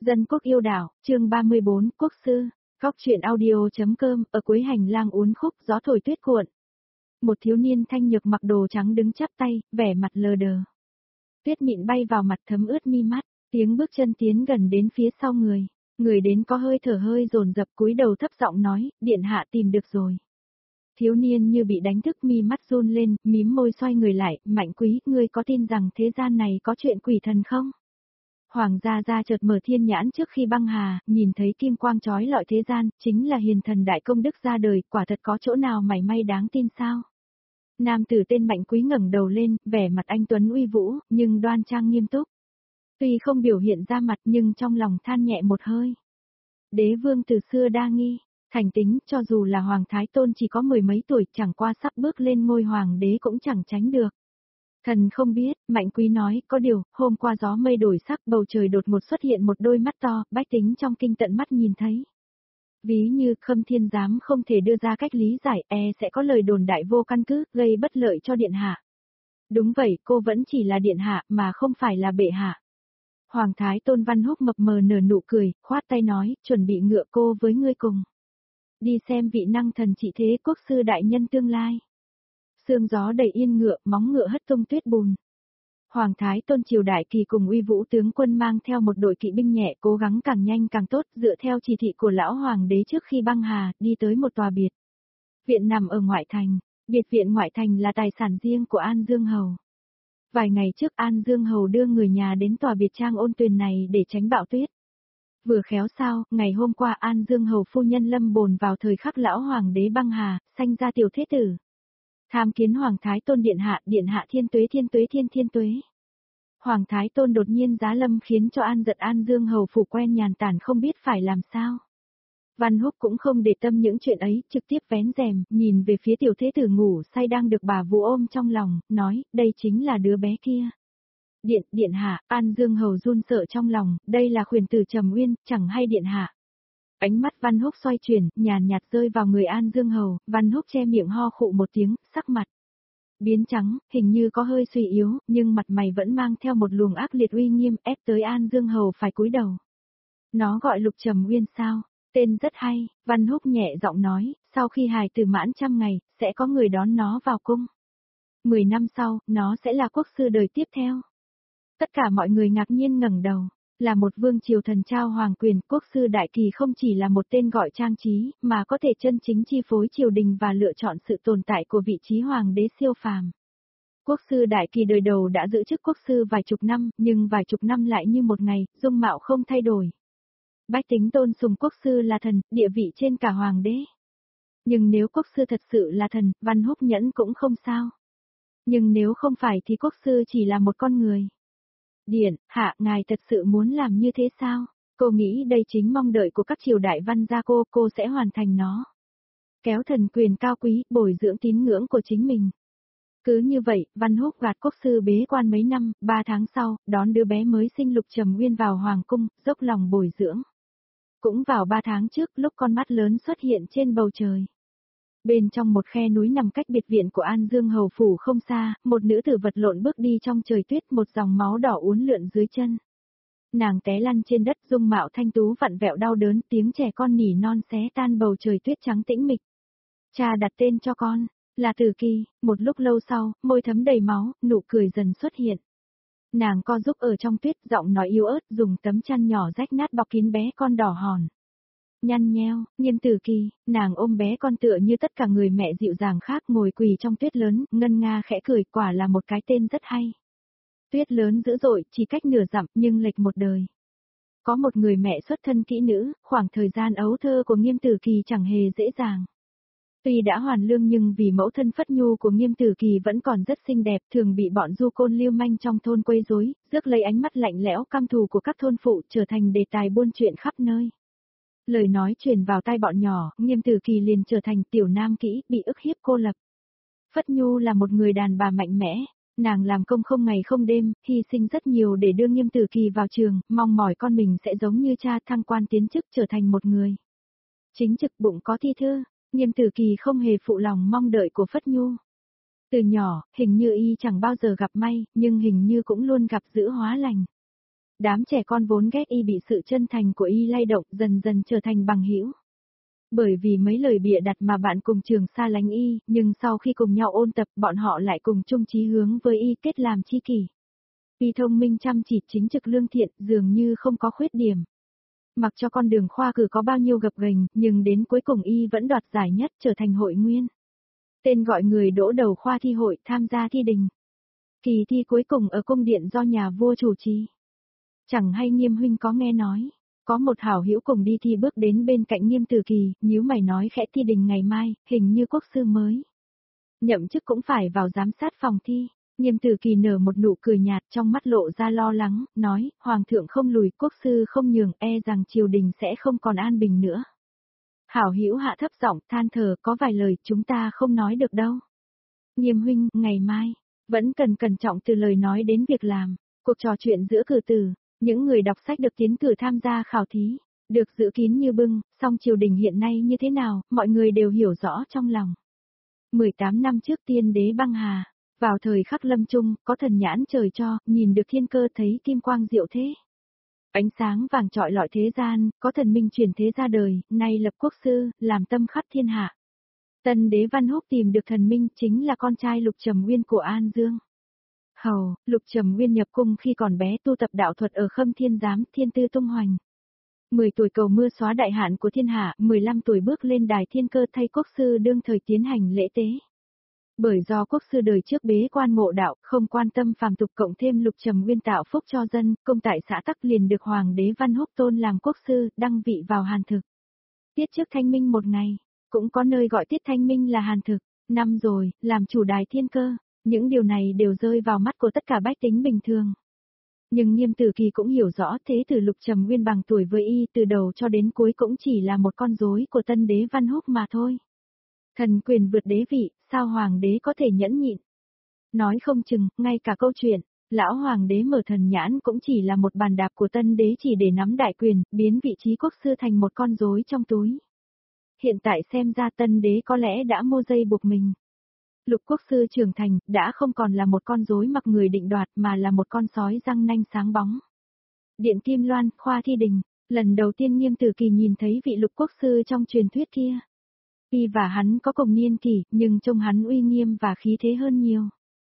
Dân quốc yêu đảo, chương 34, quốc sư, góc truyện audio.com, ở cuối hành lang uốn khúc gió thổi tuyết cuộn. Một thiếu niên thanh nhược mặc đồ trắng đứng chắp tay, vẻ mặt lờ đờ. Tuyết mịn bay vào mặt thấm ướt mi mắt, tiếng bước chân tiến gần đến phía sau người. Người đến có hơi thở hơi dồn dập cúi đầu thấp giọng nói, điện hạ tìm được rồi. Thiếu niên như bị đánh thức mi mắt run lên, mím môi xoay người lại, Mạnh Quý, ngươi có tin rằng thế gian này có chuyện quỷ thần không? Hoàng gia gia chợt mở thiên nhãn trước khi băng hà, nhìn thấy kim quang chói lọi thế gian, chính là hiền thần đại công đức ra đời, quả thật có chỗ nào mảy may đáng tin sao? Nam tử tên Mạnh Quý ngẩng đầu lên, vẻ mặt anh tuấn uy vũ, nhưng đoan trang nghiêm túc. Tuy không biểu hiện ra mặt nhưng trong lòng than nhẹ một hơi. Đế vương từ xưa đa nghi, thành tính, cho dù là Hoàng Thái Tôn chỉ có mười mấy tuổi, chẳng qua sắp bước lên ngôi hoàng đế cũng chẳng tránh được. Thần không biết, Mạnh Quý nói, có điều, hôm qua gió mây đổi sắc, bầu trời đột ngột xuất hiện một đôi mắt to, bách tính trong kinh tận mắt nhìn thấy. Ví như Khâm Thiên Giám không thể đưa ra cách lý giải, sẽ có lời đồn đại vô căn cứ, gây bất lợi cho điện hạ. Đúng vậy, cô vẫn chỉ là điện hạ, mà không phải là bệ hạ. Hoàng Thái Tôn Văn Húc mập mờ nở nụ cười, khoát tay nói, chuẩn bị ngựa cô với ngươi cùng. Đi xem vị năng thần trị thế quốc sư đại nhân tương lai. Sương gió đầy yên ngựa, móng ngựa hất tung tuyết bùn. Hoàng Thái Tôn triều đại kỳ cùng uy vũ tướng quân mang theo một đội kỵ binh nhẹ cố gắng càng nhanh càng tốt dựa theo chỉ thị của lão hoàng đế trước khi băng hà, đi tới một tòa biệt viện nằm ở ngoại thành. Biệt viện ngoại thành là tài sản riêng của An Dương Hầu. Vài ngày trước An Dương Hầu đưa người nhà đến tòa biệt trang Ôn Tuyền này để tránh bão tuyết. Vừa khéo sao, ngày hôm qua An Dương Hầu phu nhân lâm bồn vào thời khắc lão hoàng đế băng hà, sanh ra tiểu thế tử. Tham kiến Hoàng Thái Tôn điện hạ thiên tuế thiên tuế. Hoàng Thái Tôn đột nhiên giá lâm khiến cho An Dương Hầu phủ quen nhàn tản không biết phải làm sao. Văn Húc cũng không để tâm những chuyện ấy, trực tiếp vén rèm, nhìn về phía tiểu thế tử ngủ say đang được bà vú ôm trong lòng, nói, đây chính là đứa bé kia. Điện hạ, An Dương Hầu run sợ trong lòng, đây là khuyển tử Trầm Uyên, chẳng hay điện hạ. Ánh mắt Văn Húc xoay chuyển, nhàn nhạt rơi vào người An Dương Hầu, Văn Húc che miệng ho khụ một tiếng, sắc mặt biến trắng, hình như có hơi suy yếu, nhưng mặt mày vẫn mang theo một luồng ác liệt uy nghiêm ép tới An Dương Hầu phải cúi đầu. Nó gọi Lục Trầm Uyên sao? Tên rất hay, Văn Húc nhẹ giọng nói, sau khi hài tử mãn 100 ngày, sẽ có người đón nó vào cung. 10 năm sau, nó sẽ là quốc sư đời tiếp theo. Tất cả mọi người ngạc nhiên ngẩng đầu, là một vương triều thần trao hoàng quyền, quốc sư đại kỳ không chỉ là một tên gọi trang trí, mà có thể chân chính chi phối triều đình và lựa chọn sự tồn tại của vị trí hoàng đế siêu phàm. Quốc sư đại kỳ đời đầu đã giữ chức quốc sư vài chục năm, nhưng vài chục năm lại như một ngày, dung mạo không thay đổi. Bách tính tôn sùng quốc sư là thần, địa vị trên cả hoàng đế. Nhưng nếu quốc sư thật sự là thần, Văn Húc nhẫn cũng không sao. Nhưng nếu không phải thì quốc sư chỉ là một con người. Điện hạ, ngài thật sự muốn làm như thế sao? Cô nghĩ đây chính mong đợi của các triều đại văn gia cô sẽ hoàn thành nó. Kéo thần quyền cao quý, bồi dưỡng tín ngưỡng của chính mình. Cứ như vậy, Văn Húc gạt quốc sư bế quan mấy năm, 3 tháng sau, đón đứa bé mới sinh Lục Trầm Uyên vào hoàng cung, dốc lòng bồi dưỡng. Cũng vào 3 tháng trước, lúc con mắt lớn xuất hiện trên bầu trời. Bên trong một khe núi nằm cách biệt viện của An Dương Hầu phủ không xa, một nữ tử vật lộn bước đi trong trời tuyết, một dòng máu đỏ uốn lượn dưới chân. Nàng té lăn trên đất, dung mạo thanh tú vặn vẹo đau đớn, tiếng trẻ con nỉ non xé tan bầu trời tuyết trắng tĩnh mịch. Cha đặt tên cho con là Tử Kỳ. Một lúc lâu sau, môi thấm đầy máu, nụ cười dần xuất hiện. Nàng co giúp ở trong tuyết, giọng nói yếu ớt, dùng tấm chăn nhỏ rách nát bọc kín bé con đỏ hòn. Nhăn nheo, Nghiêm Tử Kỳ, nàng ôm bé con tựa như tất cả người mẹ dịu dàng khác ngồi quỳ trong tuyết lớn, ngân nga khẽ cười, quả là một cái tên rất hay. Tuyết lớn dữ dội, chỉ cách nửa dặm, nhưng lệch một đời. Có một người mẹ xuất thân kỹ nữ, khoảng thời gian ấu thơ của Nghiêm Tử Kỳ chẳng hề dễ dàng. Tuy đã hoàn lương nhưng vì mẫu thân phất nhu của Nghiêm Tử Kỳ vẫn còn rất xinh đẹp, thường bị bọn du côn lưu manh trong thôn quấy rối, rước lấy ánh mắt lạnh lẽo căm thù của các thôn phụ, trở thành đề tài buôn chuyện khắp nơi. Lời nói truyền vào tai bọn nhỏ, Nghiêm Tử Kỳ liền trở thành tiểu nam kỹ, bị ức hiếp cô lập. Phất nhu là một người đàn bà mạnh mẽ, nàng làm công không ngày không đêm, hy sinh rất nhiều để đưa Nghiêm Tử Kỳ vào trường, mong mỏi con mình sẽ giống như cha thăng quan tiến chức trở thành một người chính trực, bụng có thi thư. Nghiêm Tử Kỳ không hề phụ lòng mong đợi của Phất Nhu. Từ nhỏ, hình như y chẳng bao giờ gặp may, nhưng hình như cũng luôn gặp dữ hóa lành. Đám trẻ con vốn ghét y bị sự chân thành của y lay động, dần dần trở thành bằng hữu. Bởi vì mấy lời bịa đặt mà bạn cùng trường xa lánh y, nhưng sau khi cùng nhau ôn tập, bọn họ lại cùng chung chí hướng với y, kết làm tri kỷ. Y thông minh chăm chỉ, chính trực lương thiện, dường như không có khuyết điểm. Mặc cho con đường khoa cử có bao nhiêu gập ghềnh, nhưng đến cuối cùng y vẫn đoạt giải nhất, trở thành hội nguyên. Tên gọi người đỗ đầu khoa thi hội, tham gia thi đình. Kỳ thi cuối cùng ở cung điện do nhà vua chủ trì. Chẳng hay Nghiêm huynh có nghe nói, có một hảo hữu cùng đi thi bước đến bên cạnh Nghiêm Tử Kỳ, nhíu mày nói khẽ, thi đình ngày mai, hình như quốc sư mới nhậm chức cũng phải vào giám sát phòng thi. Nghiêm Tử Kỳ nở một nụ cười nhạt, trong mắt lộ ra lo lắng, nói, hoàng thượng không lùi, quốc sư không nhường, e rằng triều đình sẽ không còn an bình nữa. Hảo hữu hạ thấp giọng than thở, có vài lời chúng ta không nói được đâu. Nghiêm huynh, ngày mai vẫn cần cẩn trọng từ lời nói đến việc làm. Cuộc trò chuyện giữa cử tử, những người đọc sách được tiến cử tham gia khảo thí, được giữ kín như bưng, song triều đình hiện nay như thế nào, mọi người đều hiểu rõ trong lòng. 18 năm trước tiên đế băng hà, vào thời khắc lâm chung, có thần nhãn trời cho, nhìn được thiên cơ thấy kim quang diệu thế. Ánh sáng vàng trọi lọi thế gian, có thần minh chuyển thế ra đời, nay lập quốc sư, làm tâm khắp thiên hạ. Tân đế Văn Húc tìm được thần minh, chính là con trai Lục Trầm Nguyên của An Dương. Hầu, Lục Trầm Nguyên nhập cung khi còn bé tu tập đạo thuật ở Khâm Thiên Giám, thiên tư tung hoành. 10 tuổi cầu mưa xóa đại hạn của thiên hạ, 15 tuổi bước lên đài thiên cơ thay quốc sư đương thời tiến hành lễ tế. Bởi do quốc sư đời trước bế quan ngộ đạo, không quan tâm phàm tục, cộng thêm Lục Trầm Nguyên tạo phúc cho dân, công tại xã tắc liền được hoàng đế Văn Húc tôn làm quốc sư, đăng vị vào Hàn Thực. Tiết trước thanh minh một ngày, cũng có nơi gọi tiết thanh minh là Hàn Thực. Năm rồi, làm chủ đài thiên cơ, những điều này đều rơi vào mắt của tất cả bách tính bình thường. Nhưng Nghiêm Tử Kỳ cũng hiểu rõ, thế tử Lục Trầm Nguyên bằng tuổi với y, từ đầu cho đến cuối cũng chỉ là một con rối của tân đế Văn Húc mà thôi. Thần quyền vượt đế vị, sao hoàng đế có thể nhẫn nhịn? Nói không chừng, ngay cả câu chuyện, lão hoàng đế mở thần nhãn cũng chỉ là một bàn đạp của tân đế chỉ để nắm đại quyền, biến vị trí quốc sư thành một con rối trong túi. Hiện tại xem ra tân đế có lẽ đã mua dây buộc mình. Lục quốc sư trưởng thành, đã không còn là một con rối mặc người định đoạt mà là một con sói răng nanh sáng bóng. Điện Kim Loan, khoa thi đình, lần đầu tiên Nghiêm Tử Kỳ nhìn thấy vị lục quốc sư trong truyền thuyết kia. Y và hắn có cùng niên kỷ, nhưng trông hắn uy nghiêm và khí thế hơn nhiều.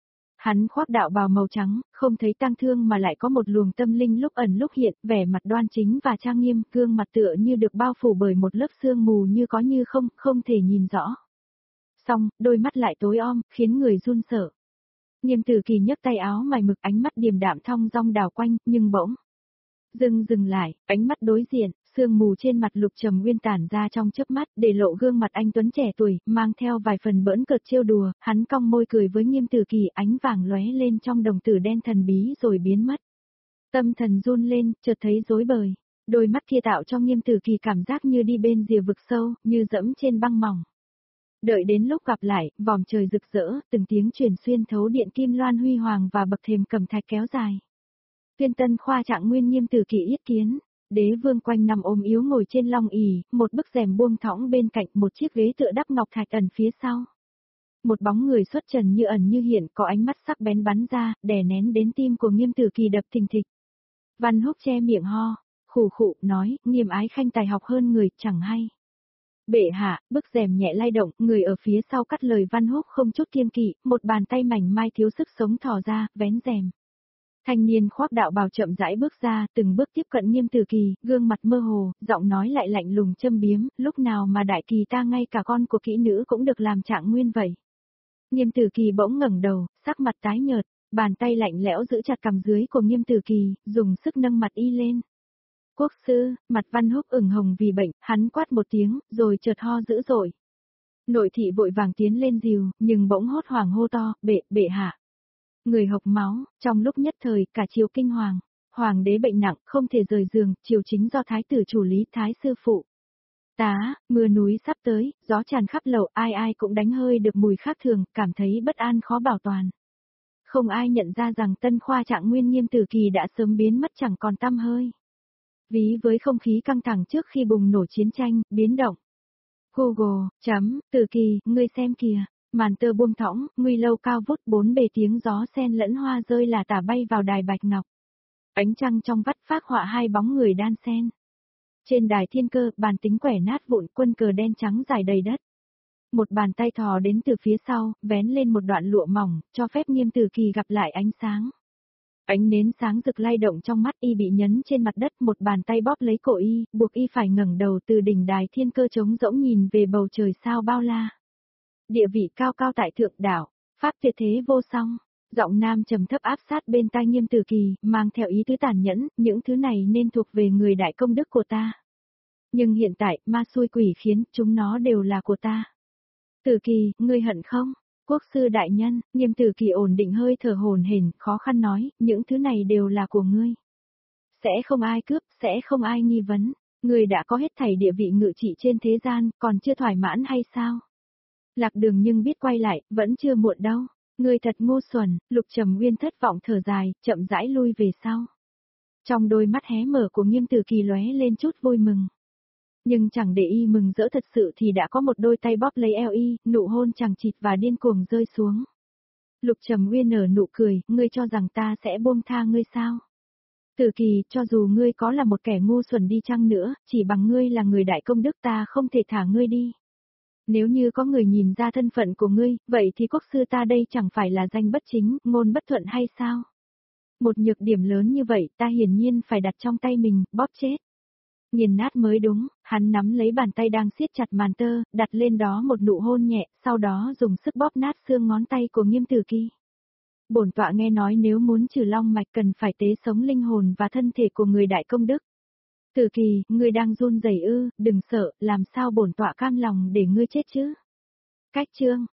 Hắn khoác đạo bào màu trắng, không thấy tang thương mà lại có một luồng tâm linh lúc ẩn lúc hiện, vẻ mặt đoan chính và trang nghiêm, gương mặt tựa như được bao phủ bởi một lớp sương mù như có như không, không thể nhìn rõ. Xong, đôi mắt lại tối om, khiến người run sợ. Nghiêm Tử Kỳ nhấc tay áo mày mực, ánh mắt điềm đạm thong dong đảo quanh, nhưng bỗng dừng lại, ánh mắt đối diện, sương mù trên mặt Lục Trầm Nguyên tản ra trong chớp mắt, để lộ gương mặt anh tuấn trẻ tuổi, mang theo vài phần bỡn cợt trêu đùa, hắn cong môi cười với Nghiêm Tử Kỳ, ánh vàng lóe lên trong đồng tử đen thần bí rồi biến mất. Tâm thần run lên, chợt thấy rối bời, đôi mắt kia tạo cho Nghiêm Tử Kỳ cảm giác như đi bên rìa vực sâu, như dẫm trên băng mỏng. Đợi đến lúc gặp lại, vòm trời rực rỡ, từng tiếng truyền xuyên thấu điện kim loan huy hoàng và bậc thềm cẩm thạch kéo dài. Tuyên Tân khoa Trạng Nguyên Nghiêm Tử Kỳ yết kiến, đế vương quanh nằm ôm yếu ngồi trên long ỷ, một bức rèm buông thõng bên cạnh, một chiếc ghế tựa đắp ngọc thạch ẩn phía sau. Một bóng người xuất trần như ẩn như hiện, có ánh mắt sắc bén bắn ra, đè nén đến tim của Nghiêm Tử Kỳ đập thình thịch. Văn Húc che miệng ho, khụ khụ nói, Nghiêm ái khanh tài học hơn người, chẳng hay. Bệ hạ, bức rèm nhẹ lay động, người ở phía sau cắt lời Văn Húc không chút kiêng kỵ, một bàn tay mảnh mai thiếu sức sống thò ra, vén rèm. Thanh niên khoác đạo bào chậm rãi bước ra, từng bước tiếp cận Nghiêm Tử Kỳ, gương mặt mơ hồ, giọng nói lại lạnh lùng châm biếm, lúc nào mà đại kỳ ta ngay cả con của kỹ nữ cũng được làm Trạng Nguyên vậy. Nghiêm Tử Kỳ bỗng ngẩng đầu, sắc mặt tái nhợt, bàn tay lạnh lẽo giữ chặt cằm dưới của Nghiêm Tử Kỳ, dùng sức nâng mặt y lên. Quốc sư, mặt Văn Húc ửng hồng vì bệnh, hắn quát một tiếng, rồi chợt ho dữ dội. Nội thị vội vàng tiến lên dìu, nhưng bỗng hốt hoảng hô to, bệ hạ. Người hộc máu, trong lúc nhất thời, cả triều kinh hoàng. Hoàng đế bệnh nặng, không thể rời giường, triều chính do thái tử chủ lý, thái sư phụ. Mưa núi sắp tới, gió tràn khắp lầu, ai ai cũng đánh hơi được mùi khác thường, cảm thấy bất an khó bảo toàn. Không ai nhận ra rằng Tân khoa Trạng Nguyên Nghiêm Tử Kỳ đã sớm biến mất chẳng còn tăm hơi. Ví với không khí căng thẳng trước khi bùng nổ chiến tranh, biến động. Google, Tử Kỳ, ngươi xem kìa, màn tơ buông thõng, nguy lâu cao vút, bốn bề tiếng gió sen lẫn hoa rơi là tả bay vào đài bạch ngọc. Ánh trăng trong vắt phác họa hai bóng người đan xen. Trên đài thiên cơ, bàn tính quẻ nát vụn, quân cờ đen trắng dài đầy đất. Một bàn tay thò đến từ phía sau, vén lên một đoạn lụa mỏng, cho phép Nghiêm Tử Kỳ gặp lại ánh sáng. Ánh nến sáng rực lay động trong mắt y bị nhấn trên mặt đất, một bàn tay bóp lấy cổ y, buộc y phải ngẩng đầu từ đỉnh đài thiên cơ trống rỗng nhìn về bầu trời sao bao la. Địa vị cao cao tại thượng đảo, pháp tuyệt thế vô song. Giọng nam trầm thấp áp sát bên tai Nghiêm Tử Kỳ, mang theo ý tứ tàn nhẫn, những thứ này nên thuộc về người đại công đức của ta. Nhưng hiện tại, ma xui quỷ khiến, chúng nó đều là của ta. Tử Kỳ, ngươi hận không? Quốc sư đại nhân, Nghiêm Tử Kỳ ổn định hơi thở hổn hển, khó khăn nói, những thứ này đều là của ngươi. Sẽ không ai cướp, sẽ không ai nghi vấn. Ngươi đã có hết thảy địa vị ngự trị trên thế gian, còn chưa thỏa mãn hay sao? Lạc Đường nhưng biết quay lại, vẫn chưa muộn đâu. Ngươi thật ngu xuẩn, Lục Trầm Uyên thất vọng thở dài, chậm rãi lui về sau. Trong đôi mắt hé mở của Nghiêm Tử Kỳ lóe lên chút vui mừng. Nhưng chẳng để y mừng rỡ thật sự thì đã có một đôi tay bóp lấy eo y, nụ hôn chằng chịt và điên cuồng rơi xuống. Lục Trầm Uyên nở nụ cười, ngươi cho rằng ta sẽ buông tha ngươi sao? Tử Kỳ, cho dù ngươi có là một kẻ ngu xuẩn đi chăng nữa, chỉ bằng ngươi là người đại công đức ta không thể thả ngươi đi. Nếu như có người nhìn ra thân phận của ngươi, vậy thì quốc sư ta đây chẳng phải là danh bất chính, ngôn bất thuận hay sao? Một nhược điểm lớn như vậy ta hiển nhiên phải đặt trong tay mình, bóp chết. Nghiền nát mới đúng, hắn nắm lấy bàn tay đang siết chặt màn tơ, đặt lên đó một nụ hôn nhẹ, sau đó dùng sức bóp nát xương ngón tay của Nghiêm Tử Kỳ. Bổn tọa nghe nói nếu muốn trừ long mạch cần phải tế sống linh hồn và thân thể của người đại công đức. Tử Kỳ, ngươi đang run rẩy ư, đừng sợ, làm sao bổn tọa cam lòng để ngươi chết chứ? Cách chương